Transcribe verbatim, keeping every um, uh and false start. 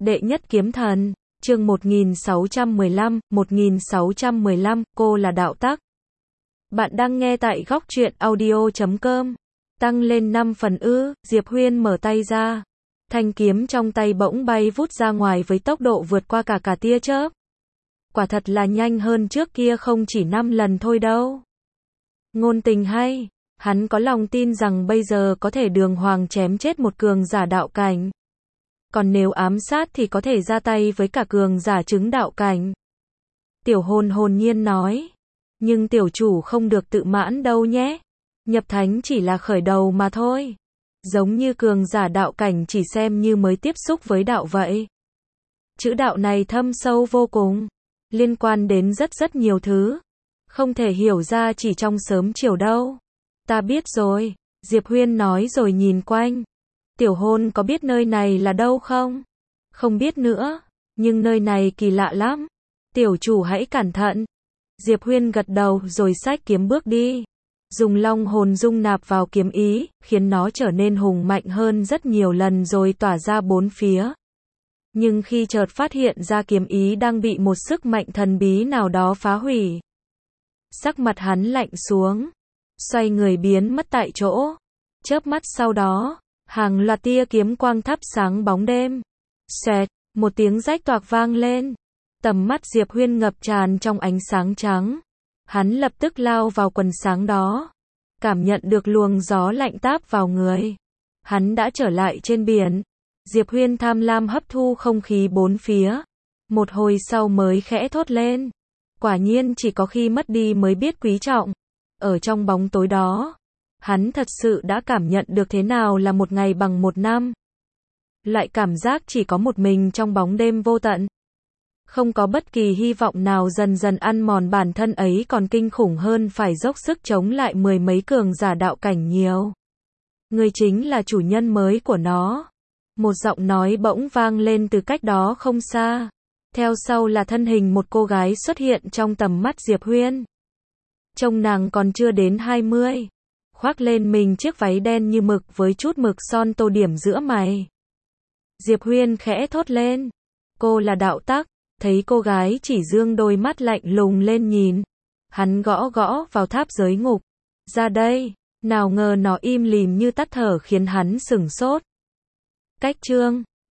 Đệ nhất kiếm thần, chương một nghìn sáu trăm mười lăm, một nghìn sáu trăm mười lăm, cô là đạo tắc. Bạn đang nghe tại góc truyện audio chấm com. Tăng lên năm phần ư, Diệp Huyên mở tay ra. Thanh kiếm trong tay bỗng bay vút ra ngoài với tốc độ vượt qua cả cả tia chớp. Quả thật là nhanh hơn trước kia không chỉ năm lần thôi đâu. Ngôn tình hay, hắn có lòng tin rằng bây giờ có thể đường hoàng chém chết một cường giả đạo cảnh. Còn nếu ám sát thì có thể ra tay với cả cường giả chứng đạo cảnh. Tiểu Hồn hồn nhiên nói. Nhưng tiểu chủ không được tự mãn đâu nhé. Nhập thánh chỉ là khởi đầu mà thôi. Giống như cường giả đạo cảnh chỉ xem như mới tiếp xúc với đạo vậy. Chữ đạo này thâm sâu vô cùng. Liên quan đến rất rất nhiều thứ. Không thể hiểu ra chỉ trong sớm chiều đâu. Ta biết rồi. Diệp Huyên nói rồi nhìn quanh. Tiểu Hôn có biết nơi này là đâu không? Không biết nữa. Nhưng nơi này kỳ lạ lắm. Tiểu chủ hãy cẩn thận. Diệp Huyên gật đầu rồi xách kiếm bước đi. Dùng long hồn dung nạp vào kiếm ý, khiến nó trở nên hùng mạnh hơn rất nhiều lần rồi tỏa ra bốn phía. Nhưng khi chợt phát hiện ra kiếm ý đang bị một sức mạnh thần bí nào đó phá hủy. Sắc mặt hắn lạnh xuống. Xoay người biến mất tại chỗ. Chớp mắt sau đó, hàng loạt tia kiếm quang thắp sáng bóng đêm. Xoẹt, một tiếng rách toạc vang lên. Tầm mắt Diệp Huyên ngập tràn trong ánh sáng trắng. Hắn lập tức lao vào quần sáng đó. Cảm nhận được luồng gió lạnh táp vào người. Hắn đã trở lại trên biển. Diệp Huyên tham lam hấp thu không khí bốn phía. Một hồi sau mới khẽ thốt lên. Quả nhiên chỉ có khi mất đi mới biết quý trọng. Ở trong bóng tối đó, hắn thật sự đã cảm nhận được thế nào là một ngày bằng một năm. Loại cảm giác chỉ có một mình trong bóng đêm vô tận. Không có bất kỳ hy vọng nào dần dần ăn mòn bản thân ấy còn kinh khủng hơn phải dốc sức chống lại mười mấy cường giả đạo cảnh nhiều. Người chính là chủ nhân mới của nó. Một giọng nói bỗng vang lên từ cách đó không xa. Theo sau là thân hình một cô gái xuất hiện trong tầm mắt Diệp Huyên. Trông nàng còn chưa đến hai mươi. Khoác lên mình chiếc váy đen như mực với chút mực son tô điểm giữa mày. Diệp Huyên khẽ thốt lên. Cô là đạo tắc. Thấy cô gái chỉ dương đôi mắt lạnh lùng lên nhìn. Hắn gõ gõ vào tháp giới ngục. Ra đây. Nào ngờ nó im lìm như tắt thở khiến hắn sửng sốt. Cách chương.